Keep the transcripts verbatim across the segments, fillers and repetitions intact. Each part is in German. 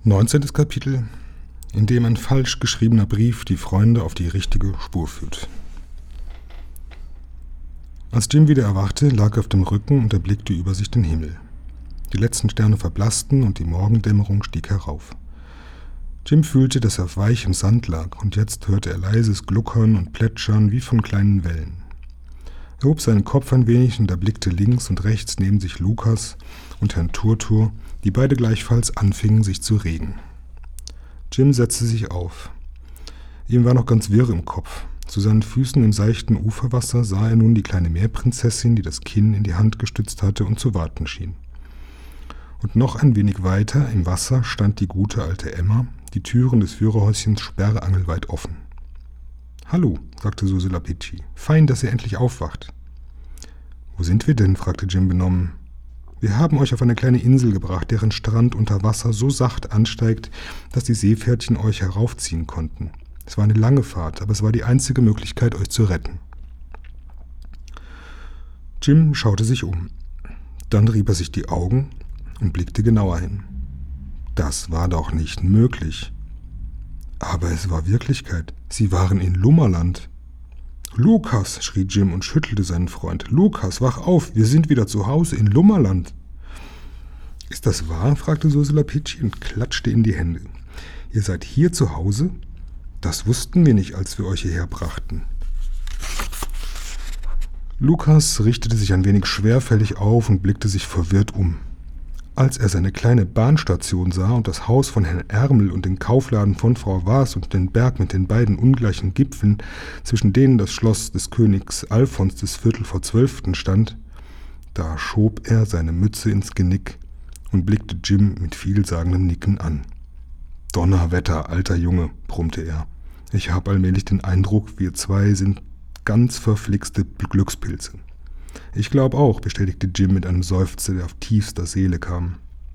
neunzehntes Kapitel, in dem ein falsch geschriebener Brief die Freunde auf die richtige Spur führt. Als Jim wieder erwachte, lag er auf dem Rücken und erblickte über sich den Himmel. Die letzten Sterne verblassten und die Morgendämmerung stieg herauf. Jim fühlte, dass er auf weichem Sand lag, und jetzt hörte er leises Gluckern und Plätschern wie von kleinen Wellen. Er hob seinen Kopf ein wenig und erblickte links und rechts neben sich Lukas und Herrn Turtur, die beide gleichfalls anfingen, sich zu regen. Jim setzte sich auf. Ihm war noch ganz wirr im Kopf. Zu seinen Füßen im seichten Uferwasser sah er nun die kleine Meerprinzessin, die das Kinn in die Hand gestützt hatte und zu warten schien. Und noch ein wenig weiter im Wasser stand die gute alte Emma, die Türen des Führerhäuschens sperrangelweit offen. »Hallo«, sagte Suselapitschi, »fein, dass ihr endlich aufwacht.« »Wo sind wir denn?« fragte Jim benommen. »Wir haben euch auf eine kleine Insel gebracht, deren Strand unter Wasser so sacht ansteigt, dass die Seepferdchen euch heraufziehen konnten. Es war eine lange Fahrt, aber es war die einzige Möglichkeit, euch zu retten.« Jim schaute sich um. Dann rieb er sich die Augen und blickte genauer hin. Das war doch nicht möglich. Aber es war Wirklichkeit. Sie waren in Lummerland. »Lukas«, schrie Jim und schüttelte seinen Freund. »Lukas, wach auf, wir sind wieder zu Hause in Lummerland.« »Ist das wahr?« fragte Suselapitschi und klatschte in die Hände. »Ihr seid hier zu Hause? Das wussten wir nicht, als wir euch hierher brachten.« Lukas richtete sich ein wenig schwerfällig auf und blickte sich verwirrt um. Als er seine kleine Bahnstation sah und das Haus von Herrn Ärmel und den Kaufladen von Frau Waas und den Berg mit den beiden ungleichen Gipfeln, zwischen denen das Schloss des Königs Alfons des Viertel vor Zwölften stand, da schob er seine Mütze ins Genick und blickte Jim mit vielsagendem Nicken an. »Donnerwetter, alter Junge«, brummte er. »Ich habe allmählich den Eindruck, wir zwei sind ganz verflixte Glückspilze.« »Ich glaube auch«, bestätigte Jim mit einem Seufzer, der auf tiefster Seele kam.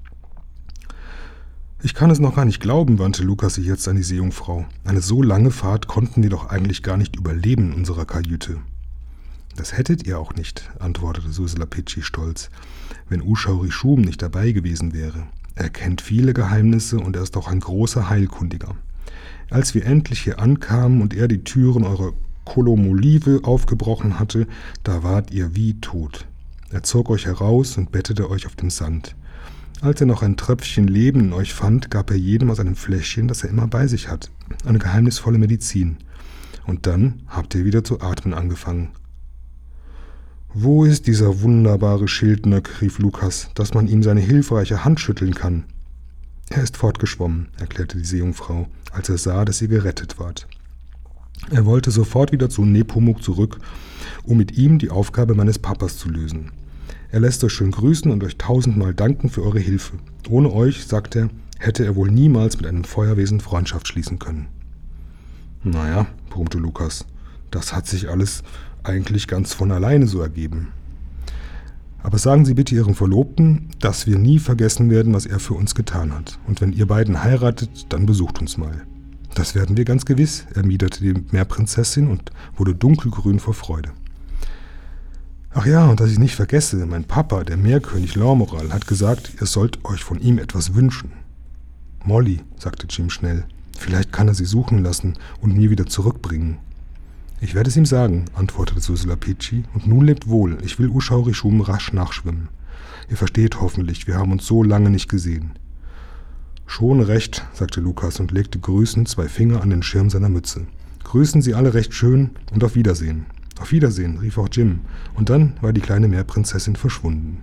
»Ich kann es noch gar nicht glauben«, wandte Lukas sich jetzt an die Seejungfrau. »Eine so lange Fahrt konnten wir doch eigentlich gar nicht überleben in unserer Kajüte.« »Das hättet ihr auch nicht«, antwortete Suselapitschi stolz, »wenn Ushauri-Schum nicht dabei gewesen wäre. Er kennt viele Geheimnisse und er ist auch ein großer Heilkundiger. Als wir endlich hier ankamen und er die Türen eurer Kolomolive aufgebrochen hatte, da wart ihr wie tot. Er zog euch heraus und bettete euch auf dem Sand. Als er noch ein Tröpfchen Leben in euch fand, gab er jedem aus einem Fläschchen, das er immer bei sich hat, eine geheimnisvolle Medizin. Und dann habt ihr wieder zu atmen angefangen.« »Wo ist dieser wunderbare Schildnöck«, rief Lukas, »dass man ihm seine hilfreiche Hand schütteln kann?« »Er ist fortgeschwommen«, erklärte die Seejungfrau, als er sah, dass ihr gerettet wart. Er wollte sofort wieder zu Nepomuk zurück, um mit ihm die Aufgabe meines Papas zu lösen. Er lässt euch schön grüßen und euch tausendmal danken für eure Hilfe. Ohne euch, sagt er, hätte er wohl niemals mit einem Feuerwesen Freundschaft schließen können.« »Naja«, brummte Lukas, »das hat sich alles eigentlich ganz von alleine so ergeben. Aber sagen Sie bitte Ihrem Verlobten, dass wir nie vergessen werden, was er für uns getan hat. Und wenn ihr beiden heiratet, dann besucht uns mal.« »Das werden wir ganz gewiss«, erwiderte die Meerprinzessin und wurde dunkelgrün vor Freude. »Ach ja, und dass ich nicht vergesse, mein Papa, der Meerkönig Lormoral, hat gesagt, ihr sollt euch von ihm etwas wünschen.« »Molly«, sagte Jim schnell, »vielleicht kann er sie suchen lassen und mir wieder zurückbringen.« »Ich werde es ihm sagen«, antwortete Suselapitschi, »und nun lebt wohl, ich will Ushauri-Schum rasch nachschwimmen. Ihr versteht hoffentlich, wir haben uns so lange nicht gesehen.« »Schon recht«, sagte Lukas und legte grüßend zwei Finger an den Schirm seiner Mütze. »Grüßen Sie alle recht schön und auf Wiedersehen.« »Auf Wiedersehen«, rief auch Jim, und dann war die kleine Meerprinzessin verschwunden.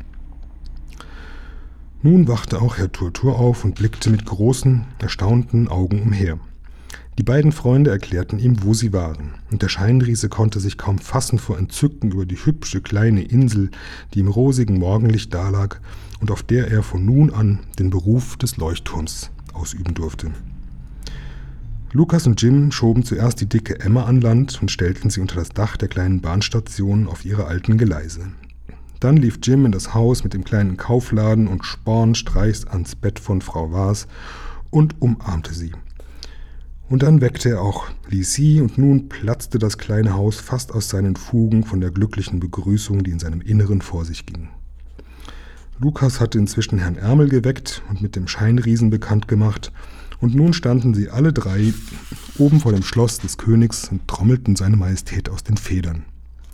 Nun wachte auch Herr Turtur auf und blickte mit großen, erstaunten Augen umher. Die beiden Freunde erklärten ihm, wo sie waren, und der Scheinriese konnte sich kaum fassen vor Entzücken über die hübsche kleine Insel, die im rosigen Morgenlicht dalag und auf der er von nun an den Beruf des Leuchtturms ausüben durfte. Lukas und Jim schoben zuerst die dicke Emma an Land und stellten sie unter das Dach der kleinen Bahnstation auf ihre alten Geleise. Dann lief Jim in das Haus mit dem kleinen Kaufladen und spornstreichs ans Bett von Frau Waas und umarmte sie. Und dann weckte er auch Lisi, und nun platzte das kleine Haus fast aus seinen Fugen von der glücklichen Begrüßung, die in seinem Inneren vor sich ging. Lukas hatte inzwischen Herrn Ärmel geweckt und mit dem Scheinriesen bekannt gemacht, und nun standen sie alle drei oben vor dem Schloss des Königs und trommelten seine Majestät aus den Federn.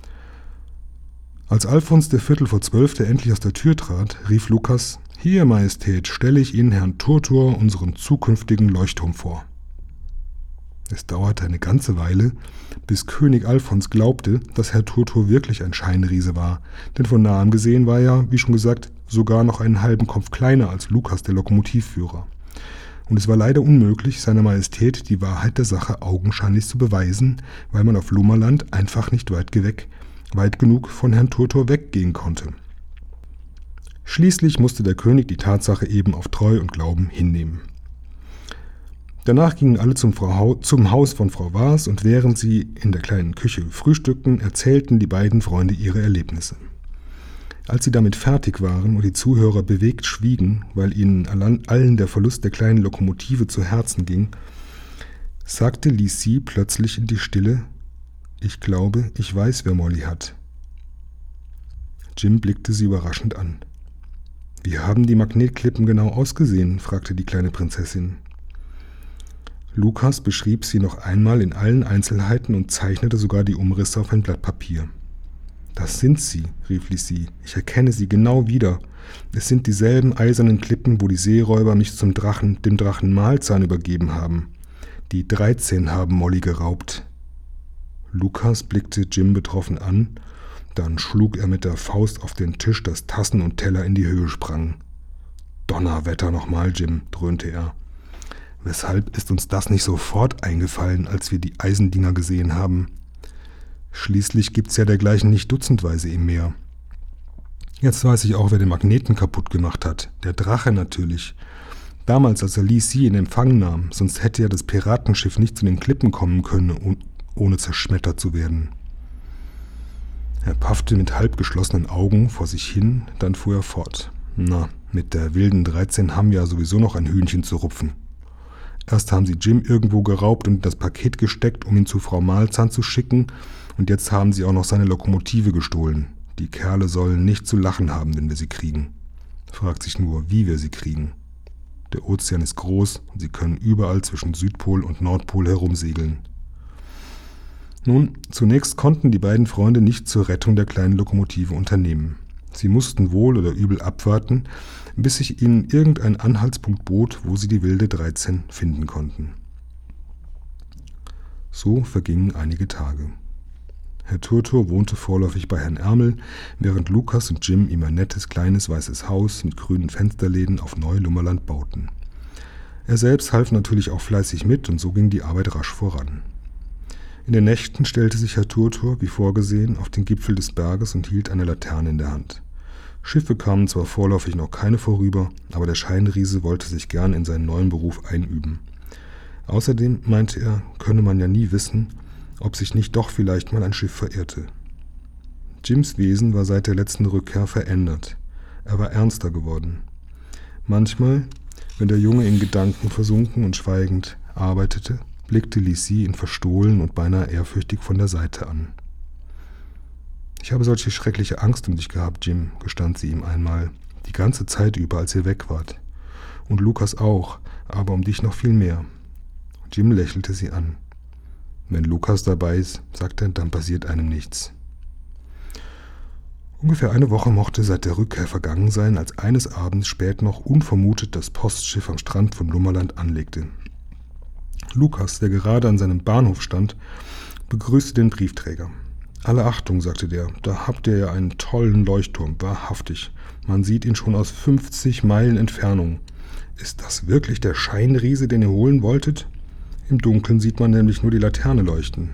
Als Alfons der Viertel vor Zwölfte endlich aus der Tür trat, rief Lukas: »Hier, Majestät, stelle ich Ihnen Herrn Turtur, unseren zukünftigen Leuchtturm, vor.« Es dauerte eine ganze Weile, bis König Alfons glaubte, dass Herr Turtur wirklich ein Scheinriese war, denn von nahem gesehen war er, wie schon gesagt, sogar noch einen halben Kopf kleiner als Lukas, der Lokomotivführer. Und es war leider unmöglich, seiner Majestät die Wahrheit der Sache augenscheinlich zu beweisen, weil man auf Lummerland einfach nicht weit weg, weit genug von Herrn Turtur weggehen konnte. Schließlich musste der König die Tatsache eben auf Treu und Glauben hinnehmen. Danach gingen alle zum, Frau, zum Haus von Frau Waas, und während sie in der kleinen Küche frühstückten, erzählten die beiden Freunde ihre Erlebnisse. Als sie damit fertig waren und die Zuhörer bewegt schwiegen, weil ihnen allen der Verlust der kleinen Lokomotive zu Herzen ging, sagte Lissi plötzlich in die Stille: »Ich glaube, ich weiß, wer Molly hat.« Jim blickte sie überraschend an. »Wie haben die Magnetklippen genau ausgesehen?« fragte die kleine Prinzessin. Lukas beschrieb sie noch einmal in allen Einzelheiten und zeichnete sogar die Umrisse auf ein Blatt Papier. »Das sind sie«, rief Lissi. »Ich erkenne sie genau wieder. Es sind dieselben eisernen Klippen, wo die Seeräuber mich zum Drachen, dem Drachen Malzahn übergeben haben. Die dreizehn haben Molly geraubt.« Lukas blickte Jim betroffen an, dann schlug er mit der Faust auf den Tisch, dass Tassen und Teller in die Höhe sprangen. »Donnerwetter nochmal, Jim«, dröhnte er. »Weshalb ist uns das nicht sofort eingefallen, als wir die Eisendinger gesehen haben? Schließlich gibt's ja dergleichen nicht dutzendweise im Meer. Jetzt weiß ich auch, wer den Magneten kaputt gemacht hat. Der Drache natürlich. Damals, als er Lissi in Empfang nahm, sonst hätte ja das Piratenschiff nicht zu den Klippen kommen können, ohne zerschmettert zu werden.« Er paffte mit halb geschlossenen Augen vor sich hin, dann fuhr er fort. »Na, mit der wilden dreizehn haben wir ja sowieso noch ein Hühnchen zu rupfen. Erst haben sie Jim irgendwo geraubt und in das Paket gesteckt, um ihn zu Frau Malzahn zu schicken, und jetzt haben sie auch noch seine Lokomotive gestohlen. Die Kerle sollen nicht zu lachen haben, wenn wir sie kriegen. Fragt sich nur, wie wir sie kriegen. Der Ozean ist groß und sie können überall zwischen Südpol und Nordpol herumsegeln.« Nun, zunächst konnten die beiden Freunde nichts zur Rettung der kleinen Lokomotive unternehmen. Sie mussten wohl oder übel abwarten, bis sich ihnen irgendein Anhaltspunkt bot, wo sie die wilde dreizehn finden konnten. So vergingen einige Tage. Herr Turtur wohnte vorläufig bei Herrn Ärmel, während Lukas und Jim ihm ein nettes kleines weißes Haus mit grünen Fensterläden auf Neu-Lummerland bauten. Er selbst half natürlich auch fleißig mit, und so ging die Arbeit rasch voran. In den Nächten stellte sich Herr Turtur, wie vorgesehen, auf den Gipfel des Berges und hielt eine Laterne in der Hand. Schiffe kamen zwar vorläufig noch keine vorüber, aber der Scheinriese wollte sich gern in seinen neuen Beruf einüben. Außerdem, meinte er, könne man ja nie wissen, ob sich nicht doch vielleicht mal ein Schiff verirrte. Jims Wesen war seit der letzten Rückkehr verändert. Er war ernster geworden. Manchmal, wenn der Junge in Gedanken versunken und schweigend arbeitete, blickte Lissi ihn verstohlen und beinahe ehrfürchtig von der Seite an. »Ich habe solche schreckliche Angst um dich gehabt, Jim«, gestand sie ihm einmal, »die ganze Zeit über, als ihr weg wart. Und Lukas auch, aber um dich noch viel mehr.« Jim lächelte sie an. »Wenn Lukas dabei ist«, sagte er, »dann passiert einem nichts.« Ungefähr eine Woche mochte seit der Rückkehr vergangen sein, als eines Abends spät noch unvermutet das Postschiff am Strand von Lummerland anlegte. Lukas, der gerade an seinem Bahnhof stand, begrüßte den Briefträger. »Alle Achtung«, sagte der, »da habt ihr ja einen tollen Leuchtturm, wahrhaftig. Man sieht ihn schon aus fünfzig Meilen Entfernung. Ist das wirklich der Scheinriese, den ihr holen wolltet? Im Dunkeln sieht man nämlich nur die Laterne leuchten.«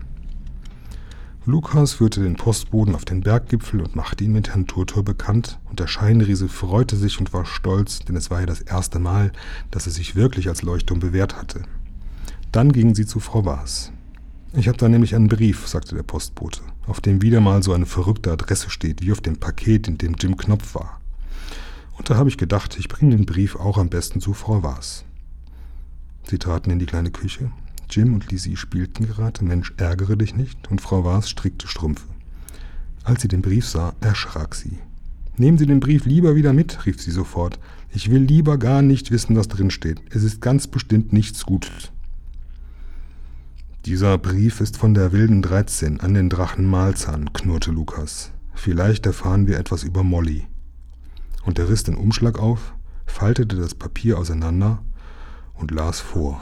Lukas führte den Postboten auf den Berggipfel und machte ihn mit Herrn Turtur bekannt, und der Scheinriese freute sich und war stolz, denn es war ja das erste Mal, dass er sich wirklich als Leuchtturm bewährt hatte. Dann gingen sie zu Frau Waas. »Ich habe da nämlich einen Brief«, sagte der Postbote, »auf dem wieder mal so eine verrückte Adresse steht, wie auf dem Paket, in dem Jim Knopf war. Und da habe ich gedacht, ich bringe den Brief auch am besten zu Frau Waas.« Sie traten in die kleine Küche. Jim und Lissi spielten gerade »Mensch, ärgere dich nicht«, und Frau Waas strickte Strümpfe. Als sie den Brief sah, erschrak sie. »Nehmen Sie den Brief lieber wieder mit«, rief sie sofort. »Ich will lieber gar nicht wissen, was drin steht. Es ist ganz bestimmt nichts Gutes.« »Dieser Brief ist von der wilden dreizehn an den Drachen Malzahn«, knurrte Lukas. »Vielleicht erfahren wir etwas über Molly.« Und er riss den Umschlag auf, faltete das Papier auseinander und las vor.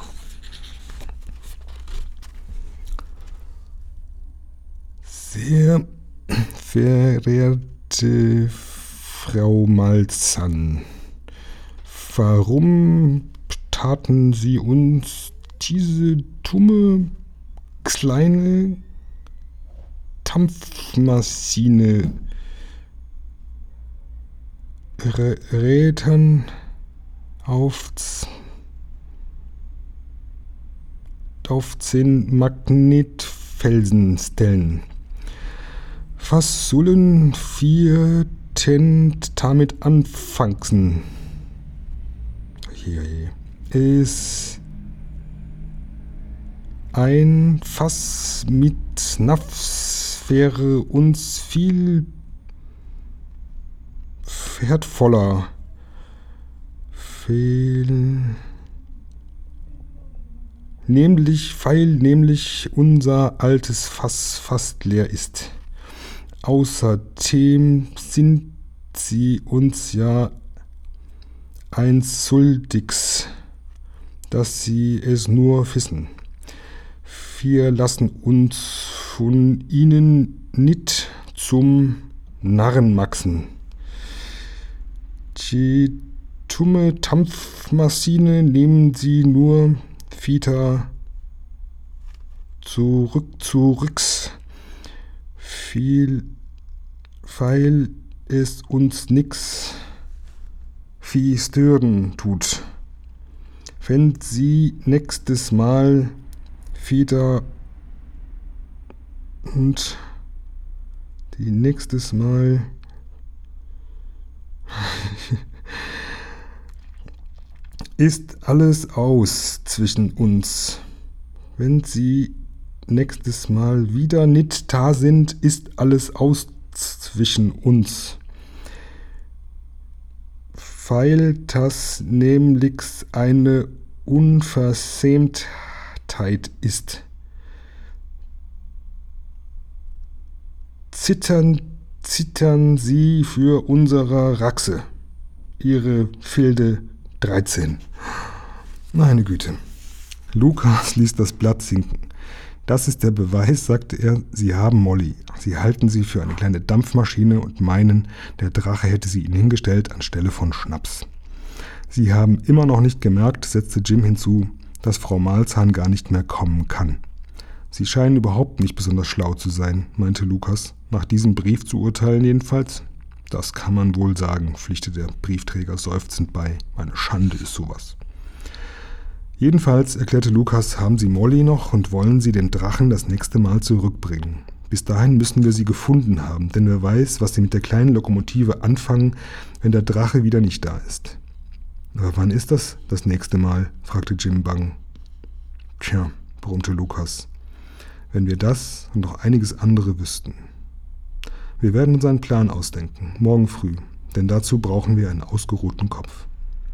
»Sehr verehrte Frau Malzahn, warum taten Sie uns diese dumme kleine Dampfmaschine Rädern auf, auf zehn Magnetfelsen stellen? Was sollen wir denn damit anfangen? Es ein Fass mit Naps wäre uns viel wertvoller. Fehl, nämlich, weil nämlich unser altes Fass fast leer ist. Außerdem sind sie uns ja ein schuldig, dass sie es nur wissen. Wir lassen uns von ihnen nicht zum Narren maxen. Die dumme Dampfmaschine nehmen sie nur wieder zurück zurück, viel, weil es uns nix wie stören tut. Wenn sie nächstes Mal wieder und die nächstes Mal ist alles aus zwischen uns. Wenn sie nächstes Mal wieder nicht da sind, ist alles aus zwischen uns. Weil das nämlich eine Unverschämtheit ist. Zittern, zittern Sie für unsere Raxe, Ihre wilde dreizehn. Meine Güte. Lukas ließ das Blatt sinken. Das ist der Beweis, sagte er, Sie haben Molly. Sie halten sie für eine kleine Dampfmaschine und meinen, der Drache hätte sie ihnen hingestellt anstelle von Schnaps. Sie haben immer noch nicht gemerkt, setzte Jim hinzu, dass Frau Malzahn gar nicht mehr kommen kann. Sie scheinen überhaupt nicht besonders schlau zu sein, meinte Lukas. Nach diesem Brief zu urteilen jedenfalls? Das kann man wohl sagen, pflichtte der Briefträger seufzend bei. Eine Schande ist sowas. Jedenfalls, erklärte Lukas, haben sie Molly noch und wollen sie den Drachen das nächste Mal zurückbringen. Bis dahin müssen wir sie gefunden haben, denn wer weiß, was sie mit der kleinen Lokomotive anfangen, wenn der Drache wieder nicht da ist. Aber wann ist das, das nächste Mal? Fragte Jim bang. Tja, brummte Lukas, wenn wir das und noch einiges andere wüssten. Wir werden uns einen Plan ausdenken, morgen früh, denn dazu brauchen wir einen ausgeruhten Kopf.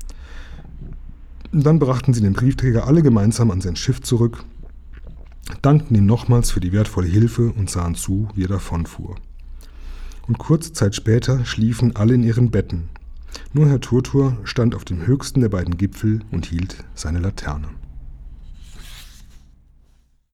Dann brachten sie den Briefträger alle gemeinsam an sein Schiff zurück, dankten ihm nochmals für die wertvolle Hilfe und sahen zu, wie er davonfuhr. Und kurze Zeit später schliefen alle in ihren Betten. Nur Herr Turtur stand auf dem höchsten der beiden Gipfel und hielt seine Laterne.